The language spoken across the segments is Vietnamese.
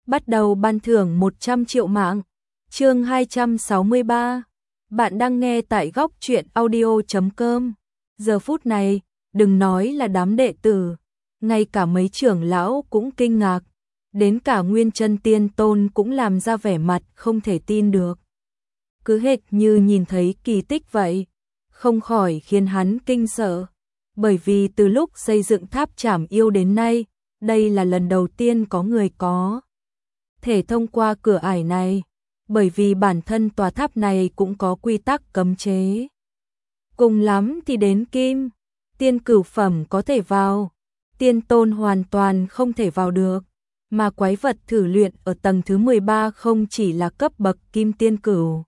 bắt đầu ban thưởng 100 triệu mạng. Chương 263. Bạn đang nghe tại góc truyện audio.com. Giờ phút này, đừng nói là đám đệ tử, ngay cả mấy trưởng lão cũng kinh ngạc, đến cả Nguyên Chân Tiên Tôn cũng làm ra vẻ mặt không thể tin được. Cứ hệt như nhìn thấy kỳ tích vậy, không khỏi khiến hắn kinh sợ, bởi vì từ lúc xây dựng tháp Trảm Yêu đến nay, đây là lần đầu tiên có người có thể thông qua cửa ải này, bởi vì bản thân tòa tháp này cũng có quy tắc cấm chế. Cùng lắm thì đến Kim Tiên cửu phẩm có thể vào, Tiên Tôn hoàn toàn không thể vào được, mà quái vật thử luyện ở tầng thứ 13 không chỉ là cấp bậc Kim Tiên cửu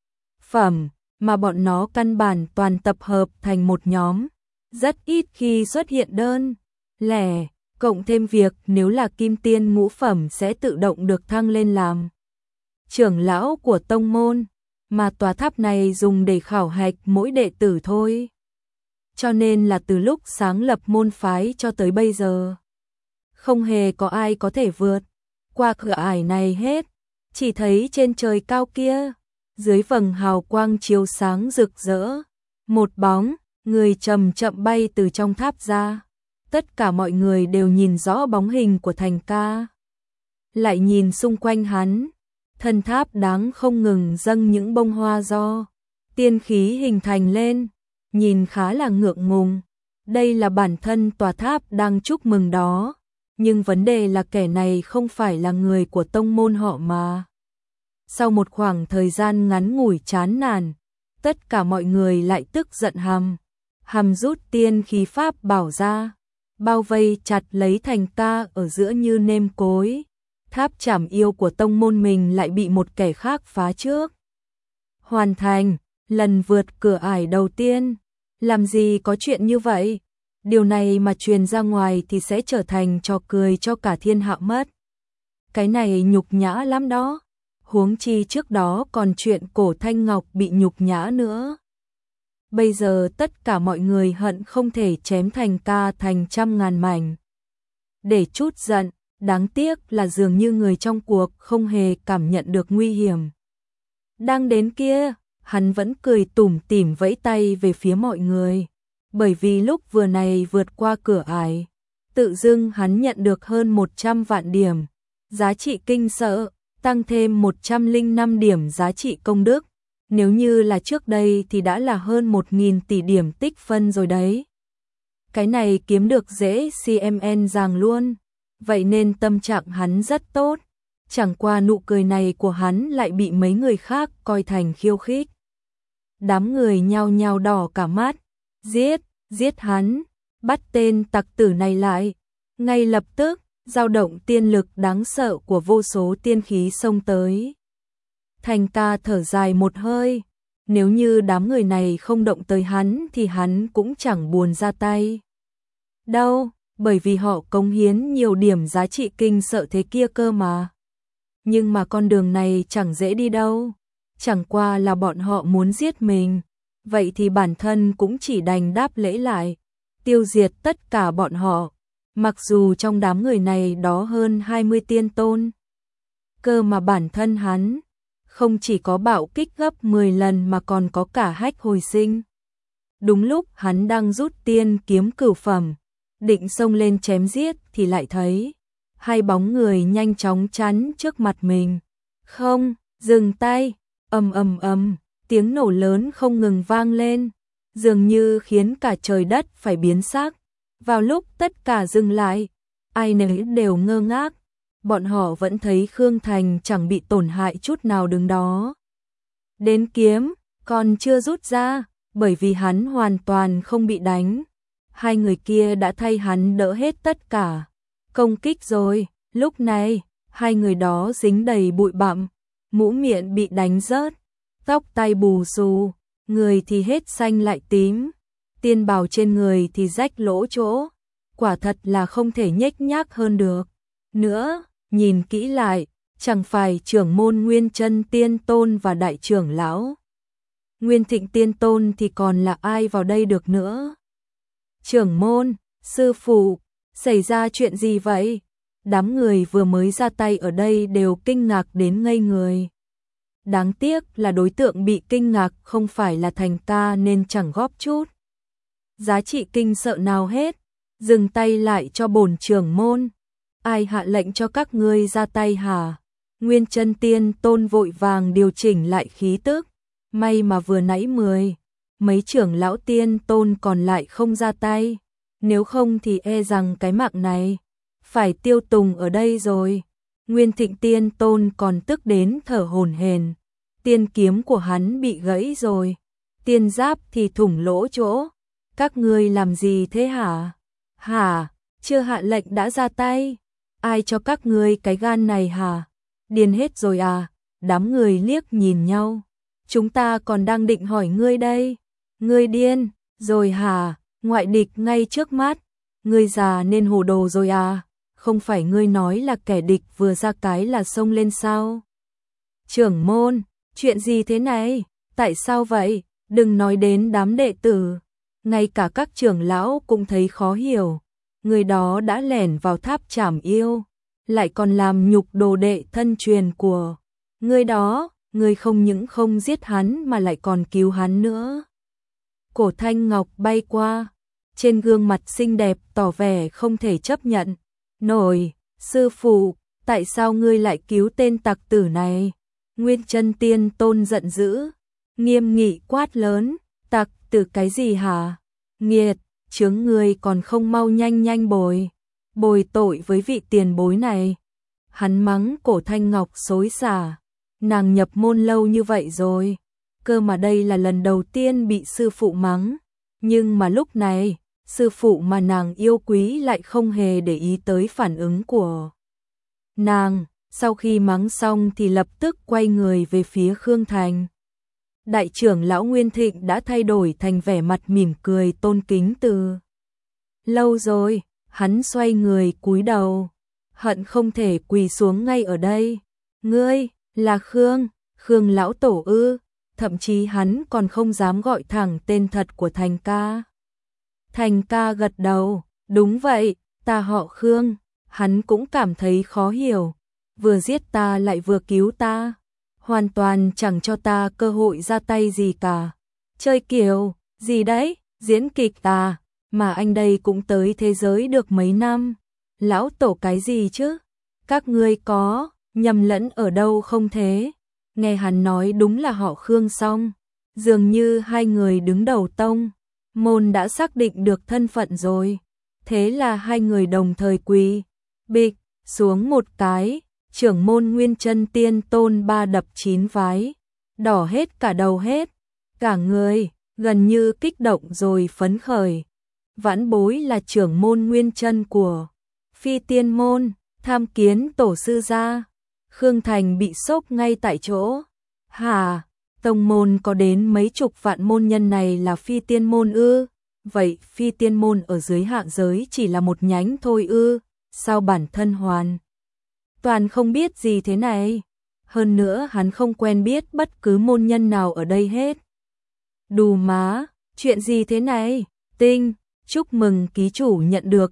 phẩm, mà bọn nó căn bản toàn tập hợp thành một nhóm, rất ít khi xuất hiện đơn lẻ, cộng thêm việc nếu là Kim Tiên ngũ phẩm sẽ tự động được thăng lên làm trưởng lão của tông môn, mà tòa tháp này dùng để khảo hạch mỗi đệ tử thôi. Cho nên là từ lúc sáng lập môn phái cho tới bây giờ, không hề có ai có thể vượt qua cửa ải này hết. Chỉ thấy trên trời cao kia, dưới vầng hào quang chiếu sáng rực rỡ, một bóng người chậm chậm bay từ trong tháp ra. Tất cả mọi người đều nhìn rõ bóng hình của Thành Ca. Lại nhìn xung quanh hắn, thân tháp đáng không ngừng dâng những bông hoa do tiên khí hình thành lên, nhìn khá là ngượng ngùng. Đây là bản thân tòa tháp đang chúc mừng đó, nhưng vấn đề là kẻ này không phải là người của tông môn họ mà. Sau một khoảng thời gian ngắn ngủi chán nản, tất cả mọi người lại tức giận hầm rút tiên khí pháp bảo ra, bao vây chặt lấy Thành Ca ở giữa như nêm cối. Tháp Trảm Yêu của tông môn mình lại bị một kẻ khác phá trước. Hoàn thành lần vượt cửa ải đầu tiên. Làm gì có chuyện như vậy? Điều này mà truyền ra ngoài thì sẽ trở thành trò cười cho cả thiên hạ mất. Cái này nhục nhã lắm đó. Huống chi trước đó còn chuyện Cổ Thanh Ngọc bị nhục nhã nữa. Bây giờ tất cả mọi người hận không thể chém Thành Ca thành trăm ngàn mảnh để chút giận. Đáng tiếc là dường như người trong cuộc không hề cảm nhận được nguy hiểm đang đến kia. Hắn vẫn cười tủm tỉm vẫy tay về phía mọi người, bởi vì lúc vừa này vượt qua cửa ải, tự dưng hắn nhận được hơn 100 vạn điểm giá trị kinh sợ, tăng thêm 105 điểm giá trị công đức. Nếu như là trước đây thì đã là hơn 1.000 tỷ điểm tích phân rồi đấy. Cái này kiếm được dễ CMN ràng luôn. Vậy nên tâm trạng hắn rất tốt. Chẳng qua nụ cười này của hắn lại bị mấy người khác coi thành khiêu khích. Đám người nhao nhao đỏ cả mắt. Giết hắn, bắt tên tặc tử này lại. Ngay lập tức, dao động tiên lực đáng sợ của vô số tiên khí xông tới. Thành Ca thở dài một hơi. Nếu như đám người này không động tới hắn thì hắn cũng chẳng buồn ra tay đâu, bởi vì họ cống hiến nhiều điểm giá trị kinh sợ thế kia cơ mà. Nhưng mà con đường này chẳng dễ đi đâu. Chẳng qua là bọn họ muốn giết mình, vậy thì bản thân cũng chỉ đành đáp lễ lại, tiêu diệt tất cả bọn họ. Mặc dù trong đám người này đó hơn 20 tiên tôn, cơ mà bản thân hắn không chỉ có bạo kích gấp 10 lần mà còn có cả hách hồi sinh. Đúng lúc hắn đang rút tiên kiếm cửu phẩm, định xông lên chém giết thì lại thấy hai bóng người nhanh chóng chắn trước mặt mình. Không, dừng tay. Ầm, tiếng nổ lớn không ngừng vang lên, dường như khiến cả trời đất phải biến sắc. Vào lúc tất cả dừng lại, ai nấy đều ngơ ngác. Bọn họ vẫn thấy Khương Thành chẳng bị tổn hại chút nào đứng đó. Đến kiếm còn chưa rút ra, bởi vì hắn hoàn toàn không bị đánh. Hai người kia đã thay hắn đỡ hết tất cả công kích rồi. Lúc này, hai người đó dính đầy bụi bặm, mũ miệng bị đánh rớt, tóc tai bù xù, người thì hết xanh lại tím, tiên bào trên người thì rách lỗ chỗ, quả thật là không thể nhếch nhác hơn được. Nữa, nhìn kỹ lại, chẳng phải trưởng môn Nguyên Chân Tiên Tôn và đại trưởng lão Nguyên Thịnh Tiên Tôn thì còn là ai vào đây được nữa. Trưởng môn, sư phụ, xảy ra chuyện gì vậy? Đám người vừa mới ra tay ở đây đều kinh ngạc đến ngây người. Đáng tiếc là đối tượng bị kinh ngạc không phải là Thành ca nên chẳng góp chút giá trị kinh sợ nào hết. Dừng tay lại cho bổn trưởng môn. Ai hạ lệnh cho các ngươi ra tay hả? Nguyên Chân Tiên Tôn vội vàng điều chỉnh lại khí tức. May mà vừa nãy mấy trưởng lão tiên tôn còn lại không ra tay. Nếu không thì e rằng cái mạng này phải tiêu tùng ở đây rồi. Nguyên Thịnh Tiên Tôn còn tức đến thở hổn hển. Tiên kiếm của hắn bị gãy rồi. Tiên giáp thì thủng lỗ chỗ. Các ngươi làm gì thế hả? Hả? Chưa hạ lệnh đã ra tay? Ai cho các ngươi cái gan này hả? Điên hết rồi à? Đám người liếc nhìn nhau. Chúng ta còn đang định hỏi ngươi đây. Ngươi điên rồi hả? Ngoại địch ngay trước mắt. Ngươi già nên hồ đồ rồi à? Không phải ngươi nói là kẻ địch vừa ra cái là xông lên sao? Trưởng môn, chuyện gì thế này? Tại sao vậy? Đừng nói đến đám đệ tử. Ngay cả các trưởng lão cũng thấy khó hiểu. Người đó đã lẻn vào tháp trảm yêu, lại còn làm nhục đồ đệ thân truyền của người đó. Người không những không giết hắn mà lại còn cứu hắn nữa. Cổ Thanh Ngọc bay qua, trên gương mặt xinh đẹp tỏ vẻ không thể chấp nhận nổi. Sư phụ, tại sao ngươi lại cứu tên tặc tử này? Nguyên Chân Tiên Tôn giận dữ, nghiêm nghị quát lớn. Tặc tử cái gì hả? Nghiệt, chướng ngươi còn không mau nhanh bồi tội với vị tiền bối này. Hắn mắng Cổ Thanh Ngọc xối xả. Nàng nhập môn lâu như vậy rồi, cơ mà đây là lần đầu tiên bị sư phụ mắng. Nhưng mà lúc này, sư phụ mà nàng yêu quý lại không hề để ý tới phản ứng của nàng. Sau khi mắng xong thì lập tức quay người về phía Khương Thành. Đại trưởng lão Nguyên Thịnh đã thay đổi thành vẻ mặt mỉm cười tôn kính từ lâu rồi. Hắn xoay người cúi đầu, hận không thể quỳ xuống ngay ở đây. Ngươi là Khương lão tổ ư? Thậm chí hắn còn không dám gọi thẳng tên thật của Thành ca. Thành ca gật đầu, đúng vậy, ta họ Khương. Hắn cũng cảm thấy khó hiểu, vừa giết ta lại vừa cứu ta, hoàn toàn chẳng cho ta cơ hội ra tay gì cả. Chơi kiểu gì đấy, diễn kịch à? Mà anh đây cũng tới thế giới được mấy năm. Lão tổ cái gì chứ? Các ngươi có nhầm lẫn ở đâu không thế? Nghe hắn nói đúng là họ Khương xong, dường như hai người đứng đầu tông môn đã xác định được thân phận rồi. Thế là hai người đồng thời quỳ bịch xuống một cái. Trưởng môn Nguyên Chân Tiên Tôn ba đập chín vái, đỏ hết cả đầu hết, cả người gần như kích động rồi phấn khởi. Vãn bối là trưởng môn Nguyên Chân của Phi Tiên môn, tham kiến tổ sư gia. Khương Thành bị sốc ngay tại chỗ. Hả? Tông môn có đến mấy chục vạn môn nhân này là Phi Tiên môn ư? Vậy Phi Tiên môn ở dưới hạ giới chỉ là một nhánh thôi ư? Sao bản thân hoàn toàn không biết gì thế này? Hơn nữa hắn không quen biết bất cứ môn nhân nào ở đây hết. Đù má, chuyện gì thế này? Tinh, chúc mừng ký chủ nhận được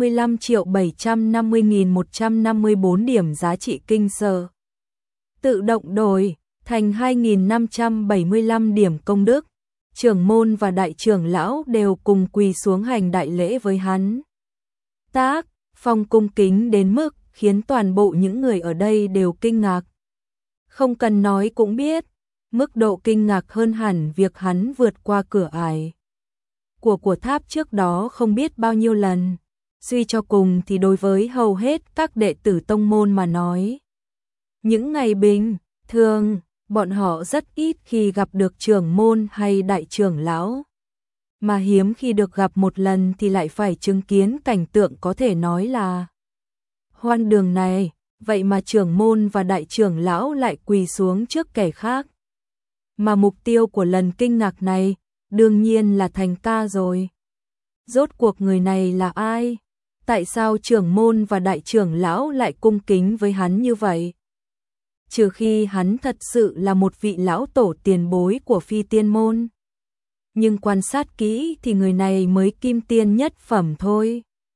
25.750.154 điểm giá trị kinh sợ. Tự động đổi thành 2.575 điểm công đức. Trưởng môn và đại trưởng lão đều cùng quỳ xuống hành đại lễ với hắn. Tác, phong cung kính đến mức khiến toàn bộ những người ở đây đều kinh ngạc. Không cần nói cũng biết, mức độ kinh ngạc hơn hẳn việc hắn vượt qua cửa ải của tháp trước đó không biết bao nhiêu lần. Suy cho cùng thì đối với hầu hết các đệ tử tông môn mà nói, những ngày bình thường, bọn họ rất ít khi gặp được trưởng môn hay đại trưởng lão. Mà hiếm khi được gặp một lần thì lại phải chứng kiến cảnh tượng có thể nói là hoan đường này. Vậy mà trưởng môn và đại trưởng lão lại quỳ xuống trước kẻ khác. Mà mục tiêu của lần kinh ngạc này đương nhiên là Thành ca rồi. Rốt cuộc người này là ai? Tại sao trưởng môn và đại trưởng lão lại cung kính với hắn như vậy? Trừ khi hắn thật sự là một vị lão tổ tiền bối của Phi Tiên môn. Nhưng quan sát kỹ thì người này mới kim tiên nhất phẩm thôi.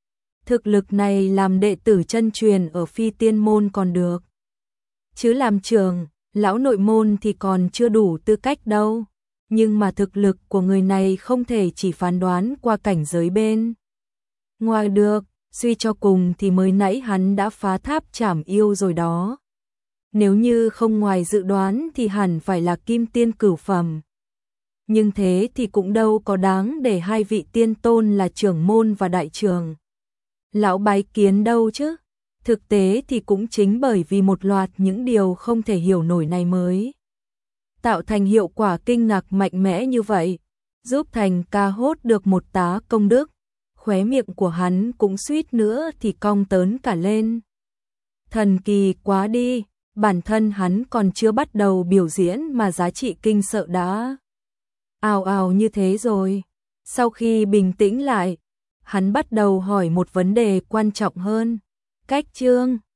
Thực lực này làm đệ tử chân truyền ở Phi Tiên môn còn được. Chứ làm trưởng, lão nội môn thì còn chưa đủ tư cách đâu. Nhưng mà thực lực của người này không thể chỉ phán đoán qua cảnh giới bên ngoài được, suy cho cùng thì mới nãy hắn đã phá tháp trảm yêu rồi đó. Nếu như không ngoài dự đoán thì hẳn phải là kim tiên cửu phẩm. Nhưng thế thì cũng đâu có đáng để hai vị tiên tôn là trưởng môn và đại trưởng lão bái kiến đâu chứ. Thực tế thì cũng chính bởi vì một loạt những điều không thể hiểu nổi này mới tạo thành hiệu quả kinh ngạc mạnh mẽ như vậy, giúp Thành ca hốt được một tá công đức, khóe miệng của hắn cũng suýt nữa thì cong tớn cả lên. Thần kỳ quá đi, bản thân hắn còn chưa bắt đầu biểu diễn mà giá trị kinh sợ đã ào ào như thế rồi. Sau khi bình tĩnh lại, hắn bắt đầu hỏi một vấn đề quan trọng hơn. Cách chương